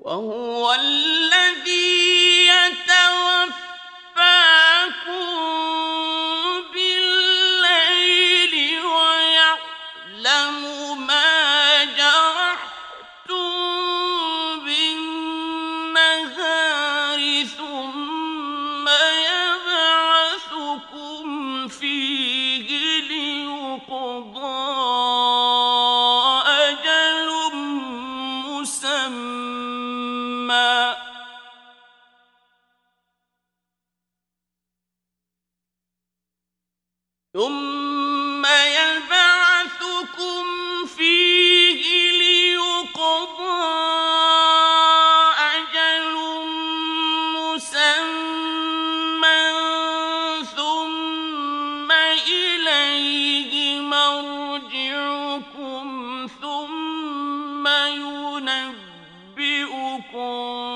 وهو الذي يتوفاكم بالليل ويعلم ما جرحتم بالنهار ثم يبعثكم فيه ليقضى أجل مسمى ثم يبعثكم فيه ليقضى أجل مسمى ثم إليه مرجعكم ثم ينبئكم